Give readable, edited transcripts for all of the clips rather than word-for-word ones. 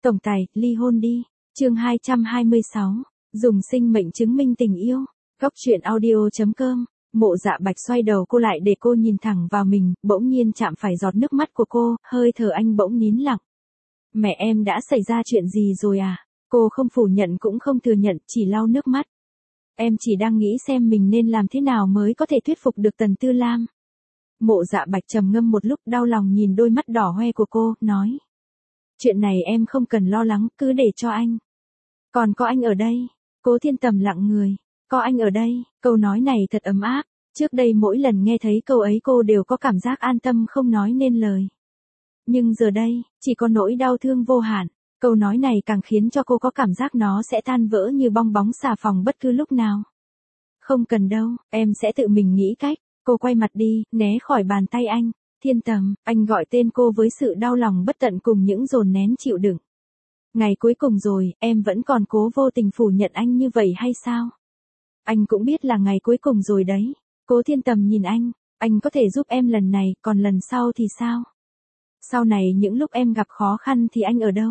Tổng tài, ly hôn đi. Chương 226. Dùng sinh mệnh chứng minh tình yêu. Góc truyện audio.com. Mộ Dạ Bạch xoay đầu cô lại để cô nhìn thẳng vào mình, bỗng nhiên chạm phải giọt nước mắt của cô, hơi thở anh bỗng nín lặng. Mẹ em đã xảy ra chuyện gì rồi à? Cô không phủ nhận cũng không thừa nhận, chỉ lau nước mắt. Em chỉ đang nghĩ xem mình nên làm thế nào mới có thể thuyết phục được Tần Tư Lam. Mộ Dạ Bạch trầm ngâm một lúc, đau lòng nhìn đôi mắt đỏ hoe của cô, nói. Chuyện này em không cần lo lắng, cứ để cho anh. Còn có anh ở đây. Cố Thiên Tầm lặng người. Có anh ở đây, câu nói này thật ấm áp. Trước đây mỗi lần nghe thấy câu ấy cô đều có cảm giác an tâm không nói nên lời. Nhưng giờ đây, chỉ có nỗi đau thương vô hạn. Câu nói này càng khiến cho cô có cảm giác nó sẽ tan vỡ như bong bóng xà phòng bất cứ lúc nào. Không cần đâu, em sẽ tự mình nghĩ cách. Cô quay mặt đi, né khỏi bàn tay anh. Thiên Tầm, anh gọi tên cô với sự đau lòng bất tận cùng những dồn nén chịu đựng. Ngày cuối cùng rồi, em vẫn còn cố vô tình phủ nhận anh như vậy hay sao? Anh cũng biết là ngày cuối cùng rồi đấy. Cố Thiên Tầm nhìn anh có thể giúp em lần này, còn lần sau thì sao? Sau này những lúc em gặp khó khăn thì anh ở đâu?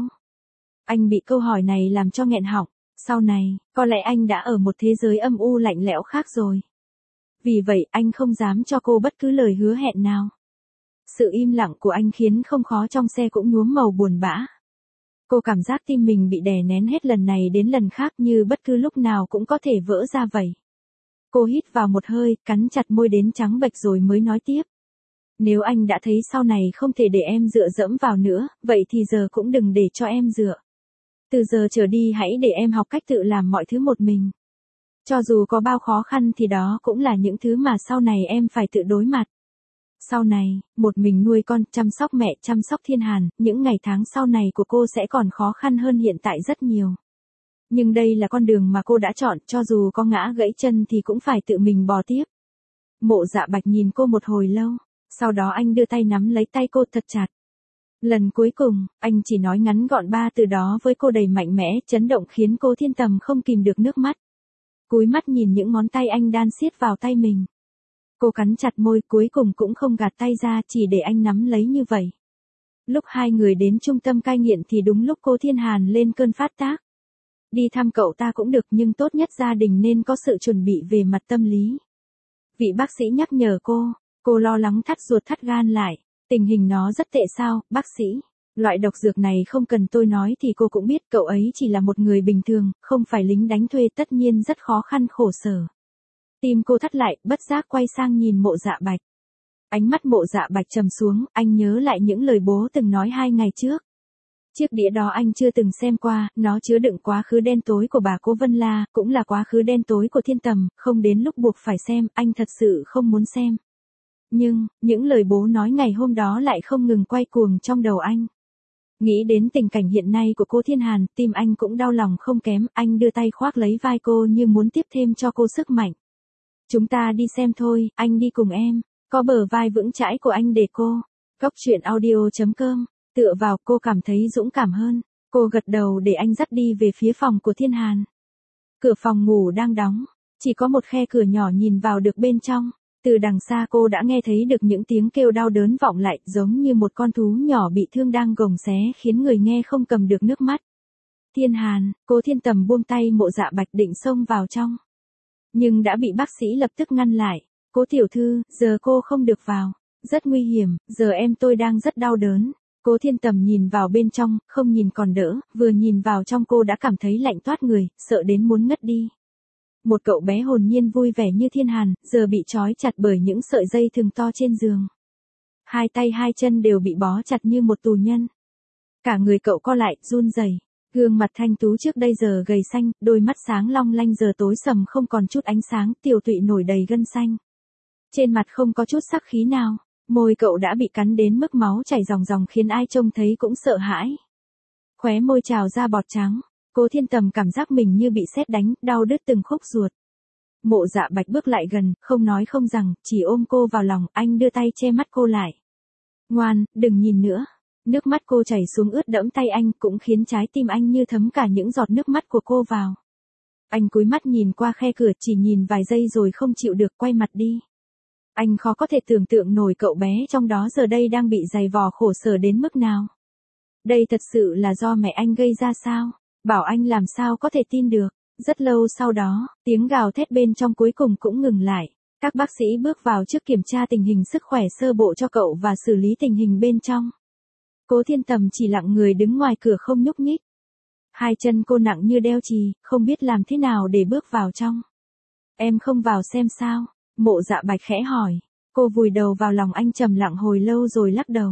Anh bị câu hỏi này làm cho nghẹn họng. Sau này, có lẽ anh đã ở một thế giới âm u lạnh lẽo khác rồi. Vì vậy anh không dám cho cô bất cứ lời hứa hẹn nào. Sự im lặng của anh khiến không khó trong xe cũng nhuốm màu buồn bã. Cô cảm giác tim mình bị đè nén hết lần này đến lần khác như bất cứ lúc nào cũng có thể vỡ ra vậy. Cô hít vào một hơi, cắn chặt môi đến trắng bệch rồi mới nói tiếp. Nếu anh đã thấy sau này không thể để em dựa dẫm vào nữa, vậy thì giờ cũng đừng để cho em dựa. Từ giờ trở đi hãy để em học cách tự làm mọi thứ một mình. Cho dù có bao khó khăn thì đó cũng là những thứ mà sau này em phải tự đối mặt. Sau này, một mình nuôi con, chăm sóc mẹ, chăm sóc Thiên Hàn, những ngày tháng sau này của cô sẽ còn khó khăn hơn hiện tại rất nhiều. Nhưng đây là con đường mà cô đã chọn, cho dù có ngã gãy chân thì cũng phải tự mình bò tiếp. Mộ Dạ Bạch nhìn cô một hồi lâu, sau đó anh đưa tay nắm lấy tay cô thật chặt. Lần cuối cùng, anh chỉ nói ngắn gọn 3 từ đó với cô đầy mạnh mẽ, chấn động khiến cô Thiên Tầm không kìm được nước mắt. Cúi mắt nhìn những ngón tay anh đan siết vào tay mình. Cô cắn chặt môi, cuối cùng cũng không gạt tay ra, chỉ để anh nắm lấy như vậy. Lúc hai người đến trung tâm cai nghiện thì đúng lúc cô Thiên Hàn lên cơn phát tác. Đi thăm cậu ta cũng được nhưng tốt nhất gia đình nên có sự chuẩn bị về mặt tâm lý. Vị bác sĩ nhắc nhở cô lo lắng thắt ruột thắt gan lại. Tình hình nó rất tệ sao, bác sĩ? Loại độc dược này không cần tôi nói thì cô cũng biết cậu ấy chỉ là một người bình thường, không phải lính đánh thuê, tất nhiên rất khó khăn khổ sở. Tim cô thắt lại, bất giác quay sang nhìn Mộ Dạ Bạch. Ánh mắt Mộ Dạ Bạch trầm xuống, anh nhớ lại những lời bố từng nói 2 ngày trước. Chiếc đĩa đó anh chưa từng xem qua, nó chứa đựng quá khứ đen tối của bà Cố Vân La, cũng là quá khứ đen tối của Thiên Tầm, không đến lúc buộc phải xem, anh thật sự không muốn xem. Nhưng, những lời bố nói ngày hôm đó lại không ngừng quay cuồng trong đầu anh. Nghĩ đến tình cảnh hiện nay của cô Thiên Hàn, tim anh cũng đau lòng không kém, anh đưa tay khoác lấy vai cô như muốn tiếp thêm cho cô sức mạnh. Chúng ta đi xem thôi, anh đi cùng em. Có bờ vai vững chãi của anh để cô. Góc truyện audio.com. Tựa vào cô cảm thấy dũng cảm hơn. Cô gật đầu để anh dắt đi về phía phòng của Thiên Hàn. Cửa phòng ngủ đang đóng. Chỉ có một khe cửa nhỏ nhìn vào được bên trong. Từ đằng xa cô đã nghe thấy được những tiếng kêu đau đớn vọng lại giống như một con thú nhỏ bị thương đang gồng xé khiến người nghe không cầm được nước mắt. Thiên Hàn, cô Thiên Tầm buông tay Mộ Dạ Bạch định xông vào trong. Nhưng đã bị bác sĩ lập tức ngăn lại. Cố tiểu thư, giờ cô không được vào. Rất nguy hiểm, giờ em tôi đang rất đau đớn. Cố Thiên Tầm nhìn vào bên trong, không nhìn còn đỡ, vừa nhìn vào trong cô đã cảm thấy lạnh toát người, sợ đến muốn ngất đi. Một cậu bé hồn nhiên vui vẻ như Thiên Hàn, giờ bị trói chặt bởi những sợi dây thừng to trên giường. 2 tay 2 chân đều bị bó chặt như một tù nhân. Cả người cậu co lại, run rẩy. Gương mặt thanh tú trước đây giờ gầy xanh, đôi mắt sáng long lanh giờ tối sầm không còn chút ánh sáng, tiểu tụy nổi đầy gân xanh. Trên mặt không có chút sắc khí nào, môi cậu đã bị cắn đến mức máu chảy ròng ròng khiến ai trông thấy cũng sợ hãi. Khóe môi trào ra bọt trắng, cô Thiên Tầm cảm giác mình như bị sét đánh, đau đứt từng khúc ruột. Mộ Dạ Bạch bước lại gần, không nói không rằng, chỉ ôm cô vào lòng, anh đưa tay che mắt cô lại. Ngoan, đừng nhìn nữa. Nước mắt cô chảy xuống ướt đẫm tay anh cũng khiến trái tim anh như thấm cả những giọt nước mắt của cô vào. Anh cúi mắt nhìn qua khe cửa chỉ nhìn vài giây rồi không chịu được quay mặt đi. Anh khó có thể tưởng tượng nổi cậu bé trong đó giờ đây đang bị giày vò khổ sở đến mức nào. Đây thật sự là do mẹ anh gây ra sao? Bảo anh làm sao có thể tin được. Rất lâu sau đó, tiếng gào thét bên trong cuối cùng cũng ngừng lại. Các bác sĩ bước vào trước kiểm tra tình hình sức khỏe sơ bộ cho cậu và xử lý tình hình bên trong. Cố Thiên Tầm chỉ lặng người đứng ngoài cửa không nhúc nhích. Hai chân cô nặng như đeo chì, không biết làm thế nào để bước vào trong. Em không vào xem sao? Mộ Dạ Bạch khẽ hỏi. Cô vùi đầu vào lòng anh trầm lặng hồi lâu rồi lắc đầu.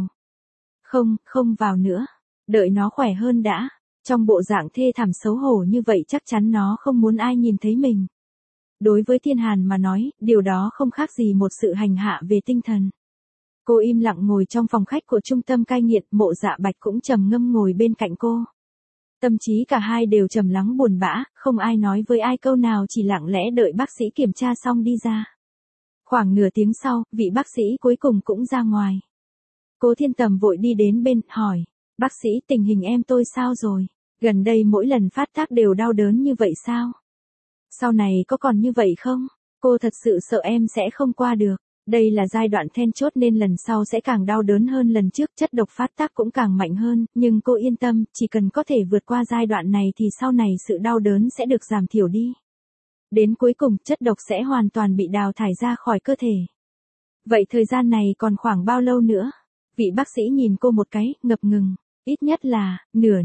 Không vào nữa. Đợi nó khỏe hơn đã. Trong bộ dạng thê thảm xấu hổ như vậy chắc chắn nó không muốn ai nhìn thấy mình. Đối với Thiên Hàn mà nói, điều đó không khác gì một sự hành hạ về tinh thần. Cô im lặng ngồi trong phòng khách của trung tâm cai nghiện, Mộ Dạ Bạch cũng trầm ngâm ngồi bên cạnh cô. Tâm trí cả hai đều trầm lắng buồn bã, không ai nói với ai câu nào, chỉ lặng lẽ đợi bác sĩ kiểm tra xong đi ra. Khoảng nửa tiếng sau, vị bác sĩ cuối cùng cũng ra ngoài. Cố Thiên Tầm vội đi đến bên, hỏi. Bác sĩ, tình hình em tôi sao rồi? Gần đây mỗi lần phát tác đều đau đớn như vậy sao? Sau này có còn như vậy không? Cô thật sự sợ em sẽ không qua được. Đây là giai đoạn then chốt nên lần sau sẽ càng đau đớn hơn lần trước, chất độc phát tác cũng càng mạnh hơn, nhưng cô yên tâm, chỉ cần có thể vượt qua giai đoạn này thì sau này sự đau đớn sẽ được giảm thiểu đi. Đến cuối cùng, chất độc sẽ hoàn toàn bị đào thải ra khỏi cơ thể. Vậy thời gian này còn khoảng bao lâu nữa? Vị bác sĩ nhìn cô một cái, ngập ngừng. Ít nhất là,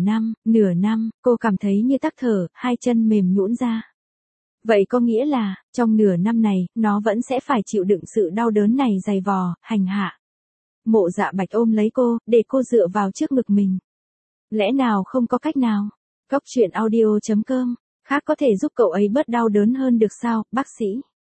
nửa năm, cô cảm thấy như tắc thở, hai chân mềm nhũn ra. Vậy có nghĩa là, trong nửa năm này, nó vẫn sẽ phải chịu đựng sự đau đớn này dày vò, hành hạ. Mộ Dạ Bạch ôm lấy cô, để cô dựa vào trước ngực mình. Lẽ nào không có cách nào? Góc truyện audio.com, khác có thể giúp cậu ấy bớt đau đớn hơn được sao, bác sĩ?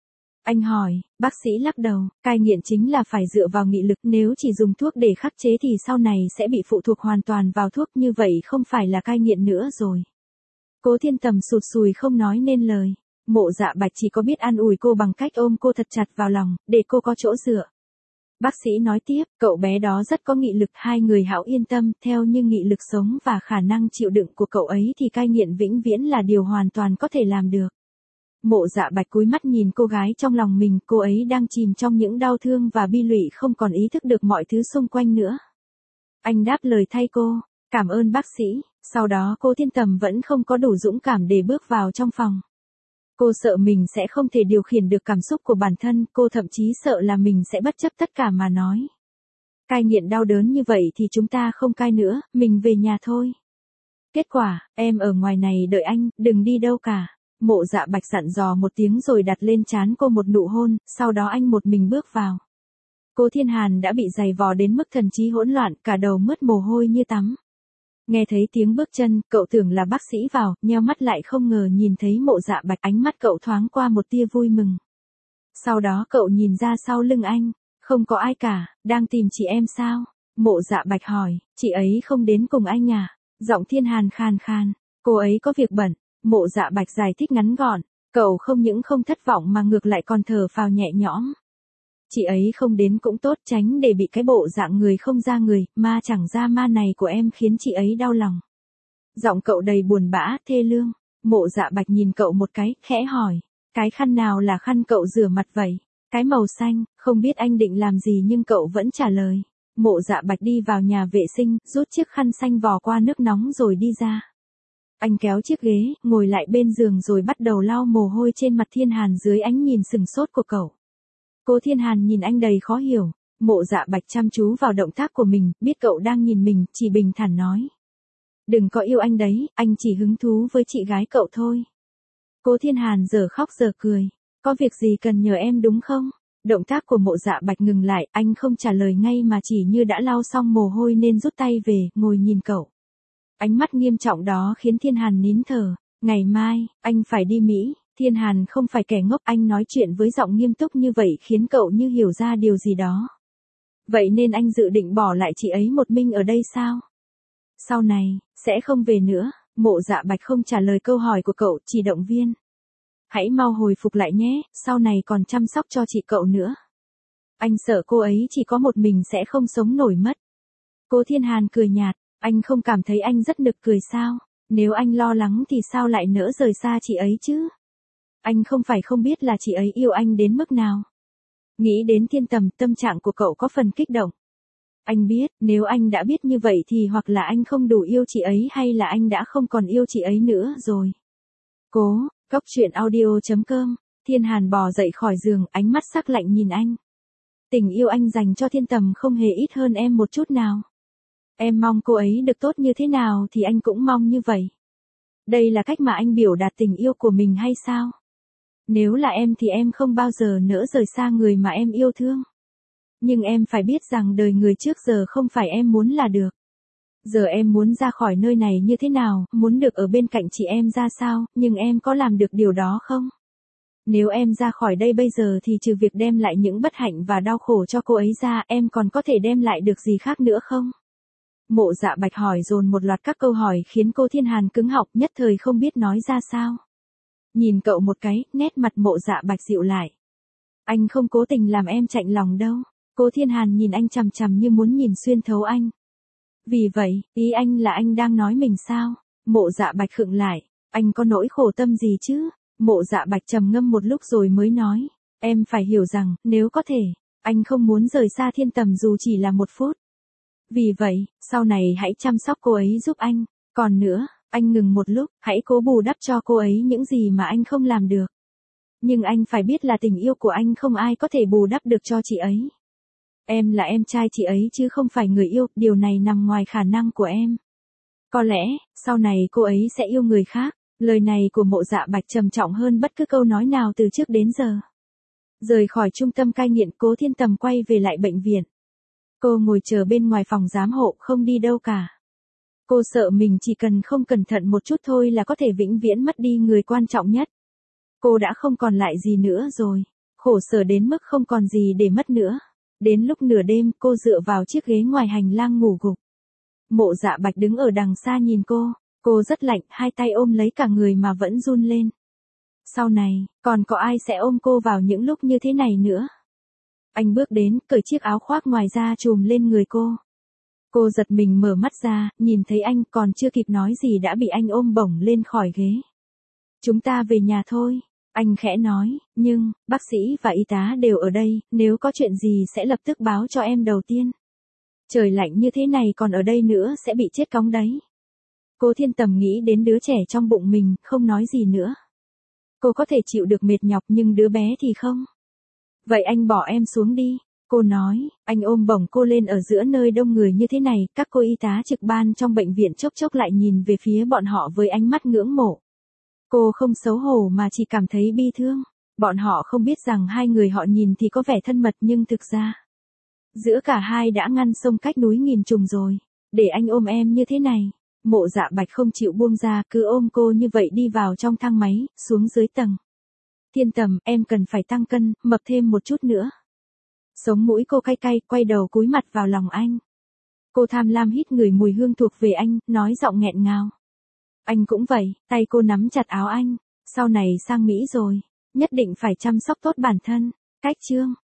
Anh hỏi, bác sĩ lắc đầu, cai nghiện chính là phải dựa vào nghị lực, nếu chỉ dùng thuốc để khắc chế thì sau này sẽ bị phụ thuộc hoàn toàn vào thuốc, như vậy không phải là cai nghiện nữa rồi. Cố Thiên Tầm sụt sùi không nói nên lời. Mộ Dạ Bạch chỉ có biết an ủi cô bằng cách ôm cô thật chặt vào lòng, để cô có chỗ dựa. Bác sĩ nói tiếp, cậu bé đó rất có nghị lực, hai người hãy yên tâm, theo như nghị lực sống và khả năng chịu đựng của cậu ấy thì cai nghiện vĩnh viễn là điều hoàn toàn có thể làm được. Mộ Dạ Bạch cúi mắt nhìn cô gái trong lòng mình, cô ấy đang chìm trong những đau thương và bi lụy, không còn ý thức được mọi thứ xung quanh nữa. Anh đáp lời thay cô, cảm ơn bác sĩ. Sau đó cô Thiên Tầm vẫn không có đủ dũng cảm để bước vào trong phòng. Cô sợ mình sẽ không thể điều khiển được cảm xúc của bản thân, cô thậm chí sợ là mình sẽ bất chấp tất cả mà nói. Cai nghiện đau đớn như vậy thì chúng ta không cai nữa, mình về nhà thôi. Kết quả, em ở ngoài này đợi anh, đừng đi đâu cả. Mộ Dạ Bạch dặn dò một tiếng rồi đặt lên trán cô một nụ hôn, sau đó anh một mình bước vào. Cố Thiên Hàn đã bị giày vò đến mức thần trí hỗn loạn, cả đầu mướt mồ hôi như tắm. Nghe thấy tiếng bước chân, cậu tưởng là bác sĩ vào, nheo mắt lại không ngờ nhìn thấy Mộ Dạ Bạch, ánh mắt cậu thoáng qua một tia vui mừng. Sau đó cậu nhìn ra sau lưng anh, không có ai cả, đang tìm chị em sao? Mộ Dạ Bạch hỏi, chị ấy không đến cùng anh à? Giọng Thiên Hàn khàn khàn, cô ấy có việc bận. Mộ Dạ Bạch giải thích ngắn gọn, cậu không những không thất vọng mà ngược lại còn thở phào nhẹ nhõm. Chị ấy không đến cũng tốt, tránh để bị cái bộ dạng người không ra người, ma chẳng ra ma này của em khiến chị ấy đau lòng. Giọng cậu đầy buồn bã, thê lương. Mộ Dạ Bạch nhìn cậu một cái, khẽ hỏi, cái khăn nào là khăn cậu rửa mặt vậy? Cái màu xanh, không biết anh định làm gì nhưng cậu vẫn trả lời. Mộ Dạ Bạch đi vào nhà vệ sinh, rút chiếc khăn xanh vò qua nước nóng rồi đi ra. Anh kéo chiếc ghế, ngồi lại bên giường rồi bắt đầu lau mồ hôi trên mặt Thiên Hàn dưới ánh nhìn sừng sốt của cậu. Cố Thiên Hàn nhìn anh đầy khó hiểu. Mộ Dạ Bạch chăm chú vào động tác của mình, biết cậu đang nhìn mình, chỉ bình thản nói. Đừng có yêu anh đấy, anh chỉ hứng thú với chị gái cậu thôi. Cố Thiên Hàn giờ khóc giờ cười. Có việc gì cần nhờ em đúng không? Động tác của Mộ Dạ Bạch ngừng lại, anh không trả lời ngay mà chỉ như đã lau xong mồ hôi nên rút tay về, ngồi nhìn cậu. Ánh mắt nghiêm trọng đó khiến Thiên Hàn nín thở. Ngày mai, anh phải đi Mỹ. Thiên Hàn không phải kẻ ngốc, anh nói chuyện với giọng nghiêm túc như vậy khiến cậu như hiểu ra điều gì đó. Vậy nên anh dự định bỏ lại chị ấy một mình ở đây sao? Sau này, sẽ không về nữa. Mộ Dạ Bạch không trả lời câu hỏi của cậu, chỉ động viên. Hãy mau hồi phục lại nhé, sau này còn chăm sóc cho chị cậu nữa. Anh sợ cô ấy chỉ có một mình sẽ không sống nổi mất. Cố Thiên Hàn cười nhạt, anh không cảm thấy anh rất nực cười sao? Nếu anh lo lắng thì sao lại nỡ rời xa chị ấy chứ? Anh không phải không biết là chị ấy yêu anh đến mức nào. Nghĩ đến Thiên Tầm, tâm trạng của cậu có phần kích động. Anh biết, nếu anh đã biết như vậy thì hoặc là anh không đủ yêu chị ấy hay là anh đã không còn yêu chị ấy nữa rồi. Cố, Cốc truyện audio.com, Thiên Hàn bò dậy khỏi giường, ánh mắt sắc lạnh nhìn anh. Tình yêu anh dành cho Thiên Tầm không hề ít hơn em một chút nào. Em mong cô ấy được tốt như thế nào thì anh cũng mong như vậy. Đây là cách mà anh biểu đạt tình yêu của mình hay sao? Nếu là em thì em không bao giờ nỡ rời xa người mà em yêu thương. Nhưng em phải biết rằng đời người trước giờ không phải em muốn là được. Giờ em muốn ra khỏi nơi này như thế nào, muốn được ở bên cạnh chị em ra sao, nhưng em có làm được điều đó không? Nếu em ra khỏi đây bây giờ thì trừ việc đem lại những bất hạnh và đau khổ cho cô ấy ra, em còn có thể đem lại được gì khác nữa không? Mộ Dạ Bạch hỏi dồn một loạt các câu hỏi khiến cô Thiên Hàn cứng họng, nhất thời không biết nói ra sao. Nhìn cậu một cái, nét mặt Mộ Dạ Bạch dịu lại. Anh không cố tình làm em chạnh lòng đâu. Cô Thiên Hàn nhìn anh chằm chằm như muốn nhìn xuyên thấu anh. Vì vậy, ý anh là anh đang nói mình sao? Mộ Dạ Bạch khựng lại. Anh có nỗi khổ tâm gì chứ? Mộ Dạ Bạch trầm ngâm một lúc rồi mới nói. Em phải hiểu rằng, nếu có thể, anh không muốn rời xa Thiên Tầm dù chỉ là một phút. Vì vậy, sau này hãy chăm sóc cô ấy giúp anh. Còn nữa, anh ngừng một lúc, hãy cố bù đắp cho cô ấy những gì mà anh không làm được. Nhưng anh phải biết là tình yêu của anh không ai có thể bù đắp được cho chị ấy. Em là em trai chị ấy chứ không phải người yêu, điều này nằm ngoài khả năng của em. Có lẽ, sau này cô ấy sẽ yêu người khác. Lời này của Mộ Dạ Bạch trầm trọng hơn bất cứ câu nói nào từ trước đến giờ. Rời khỏi trung tâm cai nghiện, Cố Thiên Tầm quay về lại bệnh viện. Cô ngồi chờ bên ngoài phòng giám hộ không đi đâu cả. Cô sợ mình chỉ cần không cẩn thận một chút thôi là có thể vĩnh viễn mất đi người quan trọng nhất. Cô đã không còn lại gì nữa rồi. Khổ sở đến mức không còn gì để mất nữa. Đến lúc nửa đêm, cô dựa vào chiếc ghế ngoài hành lang ngủ gục. Mộ Dạ Bạch đứng ở đằng xa nhìn cô. Cô rất lạnh, hai tay ôm lấy cả người mà vẫn run lên. Sau này, còn có ai sẽ ôm cô vào những lúc như thế này nữa? Anh bước đến, cởi chiếc áo khoác ngoài ra trùm lên người cô. Cô giật mình mở mắt ra, nhìn thấy anh, còn chưa kịp nói gì đã bị anh ôm bổng lên khỏi ghế. Chúng ta về nhà thôi. Anh khẽ nói, nhưng, bác sĩ và y tá đều ở đây, nếu có chuyện gì sẽ lập tức báo cho em đầu tiên. Trời lạnh như thế này còn ở đây nữa sẽ bị chết cóng đấy. Cô Thiên Tầm nghĩ đến đứa trẻ trong bụng mình, không nói gì nữa. Cô có thể chịu được mệt nhọc nhưng đứa bé thì không. Vậy anh bỏ em xuống đi. Cô nói, anh ôm bổng cô lên ở giữa nơi đông người như thế này, các cô y tá trực ban trong bệnh viện chốc chốc lại nhìn về phía bọn họ với ánh mắt ngưỡng mộ. Cô không xấu hổ mà chỉ cảm thấy bi thương. Bọn họ không biết rằng hai người họ nhìn thì có vẻ thân mật nhưng thực ra, giữa cả hai đã ngăn sông cách núi nghìn trùng rồi. Để anh ôm em như thế này. Mộ Dạ Bạch không chịu buông ra, cứ ôm cô như vậy đi vào trong thang máy, xuống dưới tầng. Thiên Tầm, em cần phải tăng cân, mập thêm một chút nữa. Sống mũi cô cay cay, quay đầu cúi mặt vào lòng anh. Cô tham lam hít ngửi mùi hương thuộc về anh, nói giọng nghẹn ngào. Anh cũng vậy, tay cô nắm chặt áo anh. Sau này sang Mỹ rồi, nhất định phải chăm sóc tốt bản thân. Cách chương